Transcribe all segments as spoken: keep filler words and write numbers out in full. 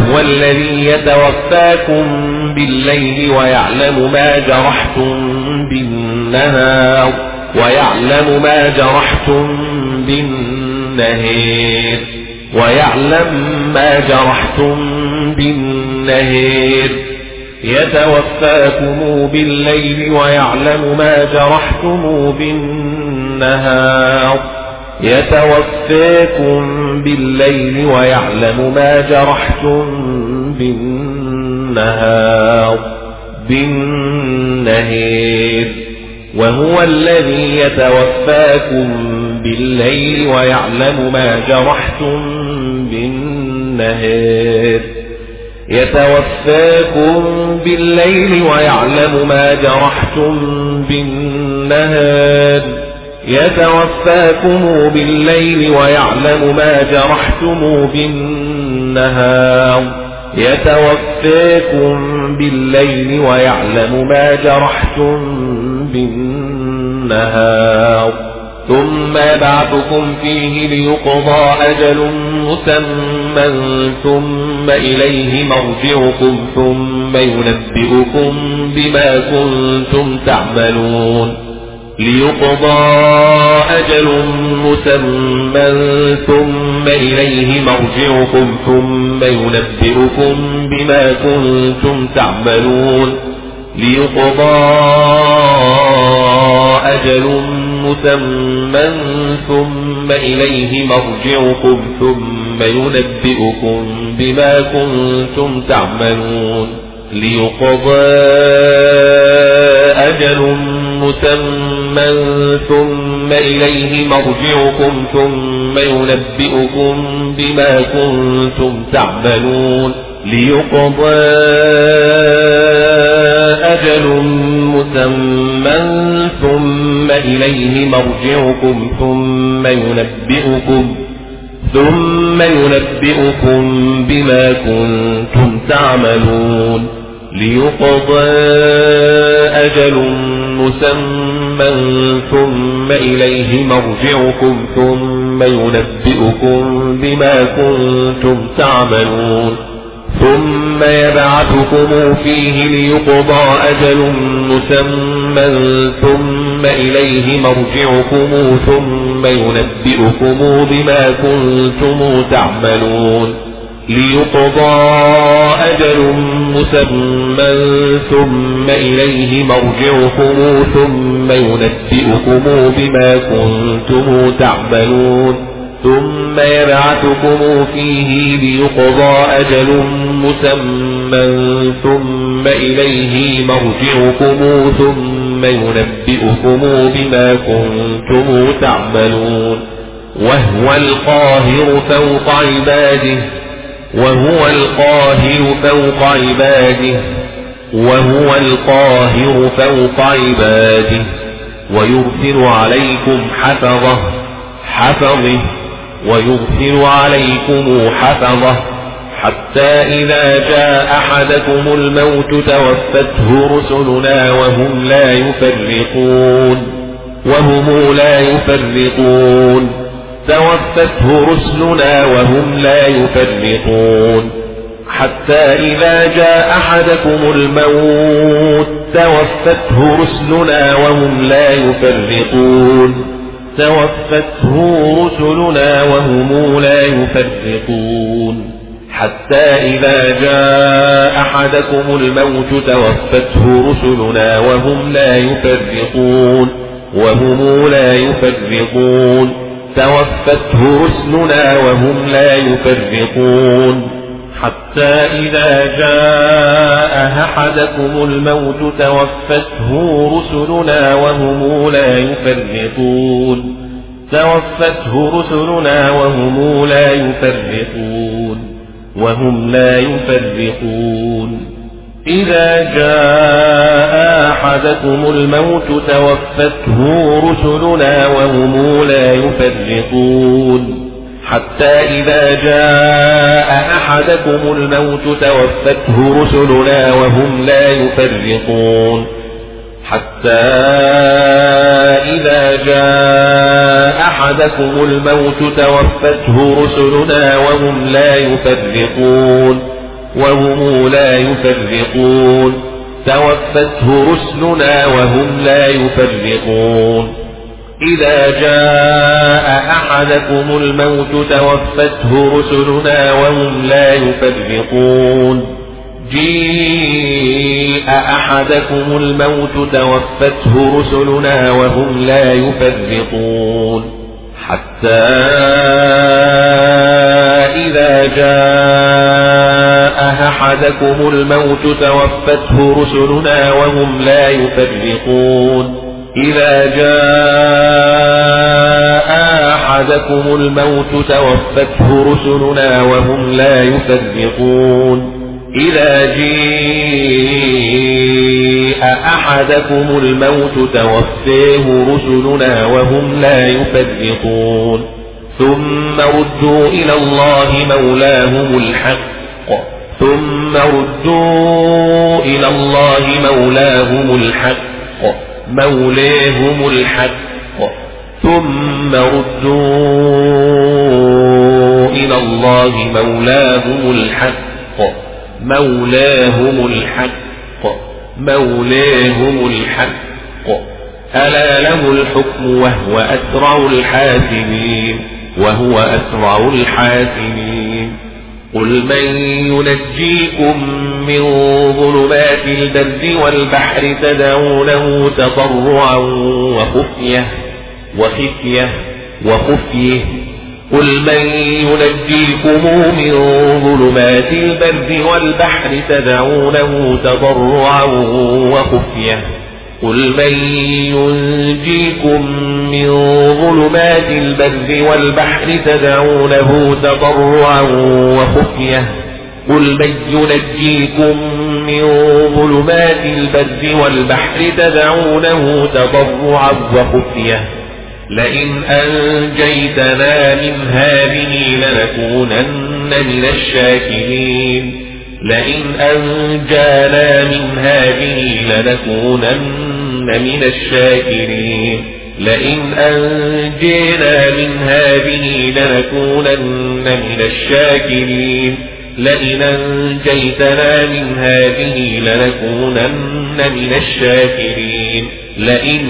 وهو الذي يتوفاكم بالليل ويعلم ما جرحتم بالنهار ويعلم ما جرحتم بالنهار ويعلم ما جرحتم بالنهار يتوفاكم بالليل ويعلم ما جرحتم بالنهار يتوفاكم بالليل ويعلم ما جرحتم بالنهار بالنهار وهو الذي يتوفاكم بالليل ويعلم ما جرحتم بالنهار يتوفاكم بالليل ويعلم ما جرحتم بالنهار يتوفاكم بالليل ويعلم ما جرحتم بالنهار يتوفاكم بالليل ويعلم ما جرحتم بالنهار ثم يبعثكم فيه ليقضى أجل مسمى ثم إليه مرجعكم ثم ينبئكم بما كنتم تعملون ليقضى أجل مسمى ثم إليه مرجعكم ثم ينبئكم بما كنتم تعملون ليقضى أجل مسمى ثم إليه مرجعكم ثم ينبئكم بما كنتم تعملون ليقضى أجل مسمى ثم إليه مرجعكم ثم ينبئكم بما كنتم تعملون ليقضى أجل مسمى ثم إليه مرجعكم ثم ينبئكم ثم ينبئكم بما كنتم تعملون ليقضى أجل مسمى ثم إليه مرجعكم ثم ينبئكم بما كنتم تعملون ثم يبعثكم فيه ليقضى أجل مسمى ثم إليه مرجعكم ثم ينبئكم بما كنتم تعملون ليقضى أجل مسمى ثم إليه مرجعكم ثم ينبئكم بما كنتم تعملون ثم يبعثكم فيه ليقضى أجل مسمى ثم إليه مرجعكم ثم ينبئكم بما كنتم تعملون وهو القاهر فوق عباده وهو القاهر فوق عباده وهو القاهر فوق عباده ويرسل عليكم حفظه حفظه ويرسل عليكم حفظه حتى إذا جاء أحدكم الموت توفته رسلنا وهم لا يفرقون وهم لا يفرقون توفته رسلنا وهم لا يفرقون حتى إذا جاء أحدكم الموت توفته رسلنا وهم لا يفرقون توفته رسلنا وهم لا يفرقون حتى إذا جاء أحدكم الموت توفته رسلنا وهم لا يفرقون وهم لا يفرقون توفته رسلنا وهم لا يفرقون حتى إذا جاء أحدكم الموت توفته رسلنا وهم لا يفرقون توفته رسلنا وهم لا يفرقون وهم لا يفرقون إذا جاء أحدكم الموت توفته رسلنا وهم لا يفرقون حتى إذا جاء أحدكم الموت توفته رسلنا وهم لا يفرقون حتى إذا جاء أحدكم الموت توفته رسلنا وهم لا يفرقون وهم لا يفرقون توفته رسلنا وهم لا يفرقون إذا جاء أحدكم الموت توفته رسلنا وهم لا يفرقون جيء أحدكم الموت توفته رسلنا وهم لا يفرقون حتى إذا جاء أحدكم الموت توفته رسلنا وهم لا يفرقون إذا جاء أحدكم الموت توفته رسلنا وهم لا يفرقون إذا جاء أحدكم الموت توفيه رسلنا وهم لا يفرقون ثم ردوا إلى الله مولاهم الحق ثم ردوا إلى الله مولاهم الحق مولاهم الحق ثم ردوا إلى الله مولاهم الحق مولاهم الحق مولاهم الحق ألا له الحكم وهو أسرع الحاسبين وهو أسرع الحاسبين قل من ينجيكم من ظلمات البر والبحر تدعونه تضرعا وخفية وخفية وخفيه قل من ينجيكم من ظلمات البر والبحر تدعونه تضرعا وخفية قل من ينجيكم من ظلمات البر والبحر تدعونه تضرعا وخفية قل من ينجيكم من ظلمات البر والبحر تدعونه تضرعا وخفية لئن أنجيتنا من هذه لنكونن من الشاكرين لئن أنجانا من هذه لنكونن من الشاكرين لئن أنجينا من هذه لنكونن من الشاكرين لئن أنجيتنا من هذه لنكونن من الشاكرين لئن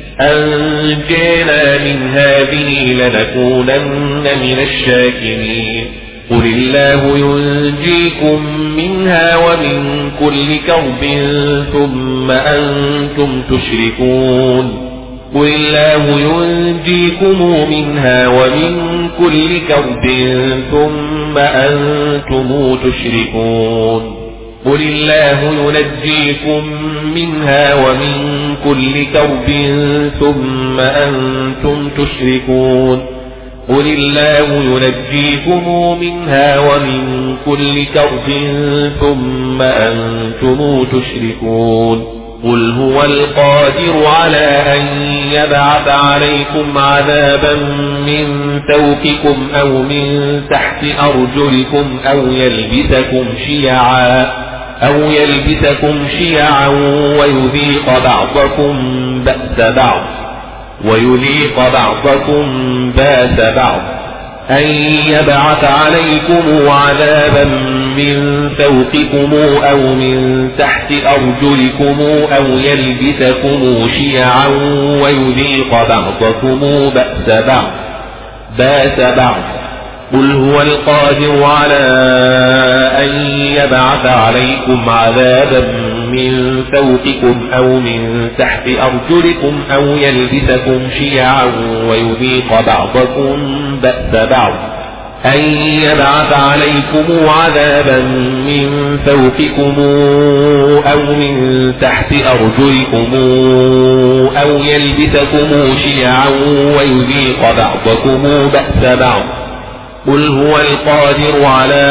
أنجينا من هذه لنكونن من الشاكرين قل الله ينجيكم منها ومن كل كرب ثم أنتم تشركون قل الله ينجيكم منها ومن كل كرب ثم أنتم تشركون قل الله ينجيكم منها ومن كل كرب ثم أنتم تشركون قل الله ينجيكم منها ومن كل كرب ثم أنتم تشركون قل هو القادر على أن يبعث عليكم عذابا من فوقكم أو من تحت أرجلكم أو يلبسكم شيعا أو يلبسكم شيعا ويذيق بعضكم بأس بعض ويذيق بعضكم باس بعض أن يبعث عليكم عذابا من فوقكم أو من تحت أرجلكم أو يلبسكم شيعا ويذيق بعضكم بأس بعض باس بعض قل هو القادر على أن يبعث عليكم عذابا من فوقكم أو من تحت أرجلكم أو يلبسكم شيعا ويذيق بعضكم بأس بعض أن يبعث عليكم عذابا من فوقكم أو من تحت أرجلكم أو يلبسكم شيعا ويذيق بعضكم بأس بعض قل هو القادر على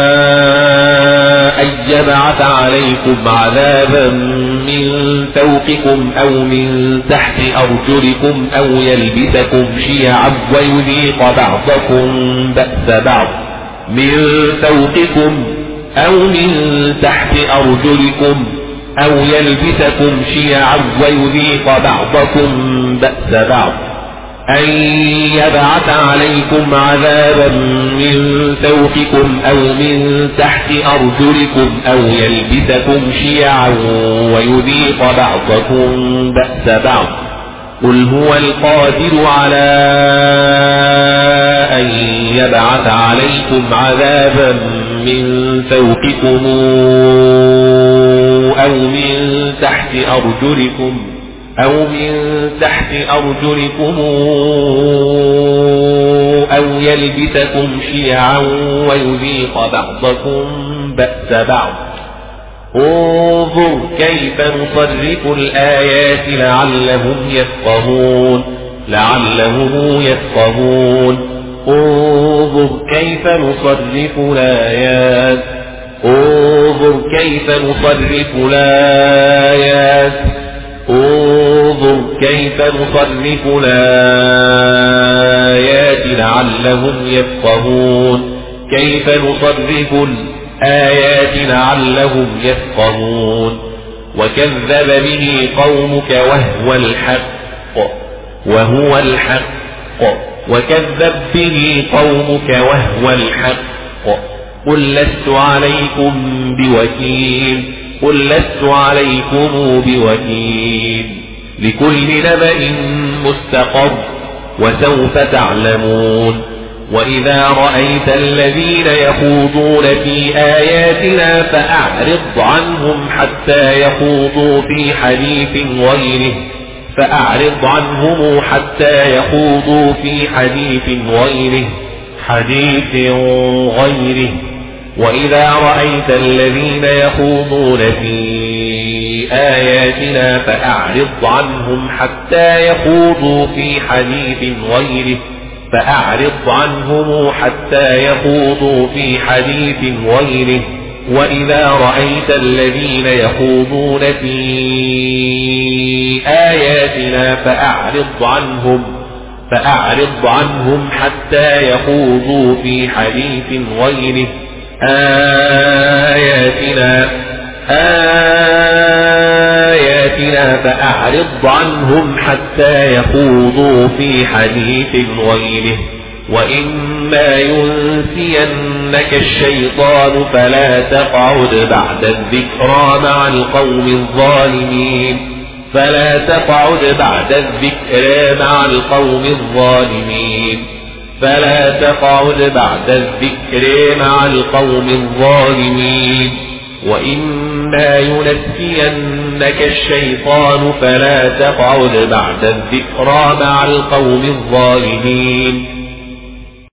أن يبعث عليكم عذابا من فوقكم أو من تحت أرجلكم أو يلبسكم شيعا ويذيق بعضكم بأس بعض من فوقكم أو من تحت أرجلكم أو يلبسكم شيعا ويذيق بعضكم بأس بعض أن يبعث عليكم عذابا من فوقكم أو من تحت أرجلكم أو يلبسكم شيعا ويذيق بعضكم بأس بعض قل هو القادر على أن يبعث عليكم عذابا من فوقكم أو من تحت أرجلكم أو من تحت أرجلكم أو يلبسكم شيعا ويذيق بعضكم بأس بعض انظر كيف نصرف الآيات لعلهم يفقهون لعلهم يفقهون انظر كيف نصرف الآيات انظر كيف نصرف الآيات انظر كيف نصرف الآيات لعلهم يفقهون كيف نصرف الآيات لعلهم يفقهون وكذب به قومك وهو الحق وهو الحق وكذب به قومك وهو الحق قل لست عليكم بوكيل قل لست عليكم بوكيل لكل نبأ مستقر وسوف تعلمون وإذا رأيت الذين يخوضون في آياتنا فأعرض عنهم حتى يخوضوا في حديث غيره فأعرض عنهم حتى يخوضوا في حديث غيره حديث غيره وإذا رأيت الذين يخوضون في آياتنا فأعرض عنهم حتى يخوضوا في حديث غيره فأعرض عنهم حتى يخوضوا في حديث غيره وإذا رأيت الذين يخوضون في آياتنا فأعرض عنهم فأعرض عنهم حتى يخوضوا في حديث غيره آياتنا آياتنا فأعرض عنهم حتى يخوضوا في حديث غيره وإما ينسينك الشيطان فلا تقعد بعد الذكرى مع القوم الظالمين فلا تقعد بعد الذكرى مع القوم الظالمين فلا تقعد بعد الذكر مع القوم الظالمين وإما ينسينك الشيطان فلا تقعد بعد الذكرى مع القوم الظالمين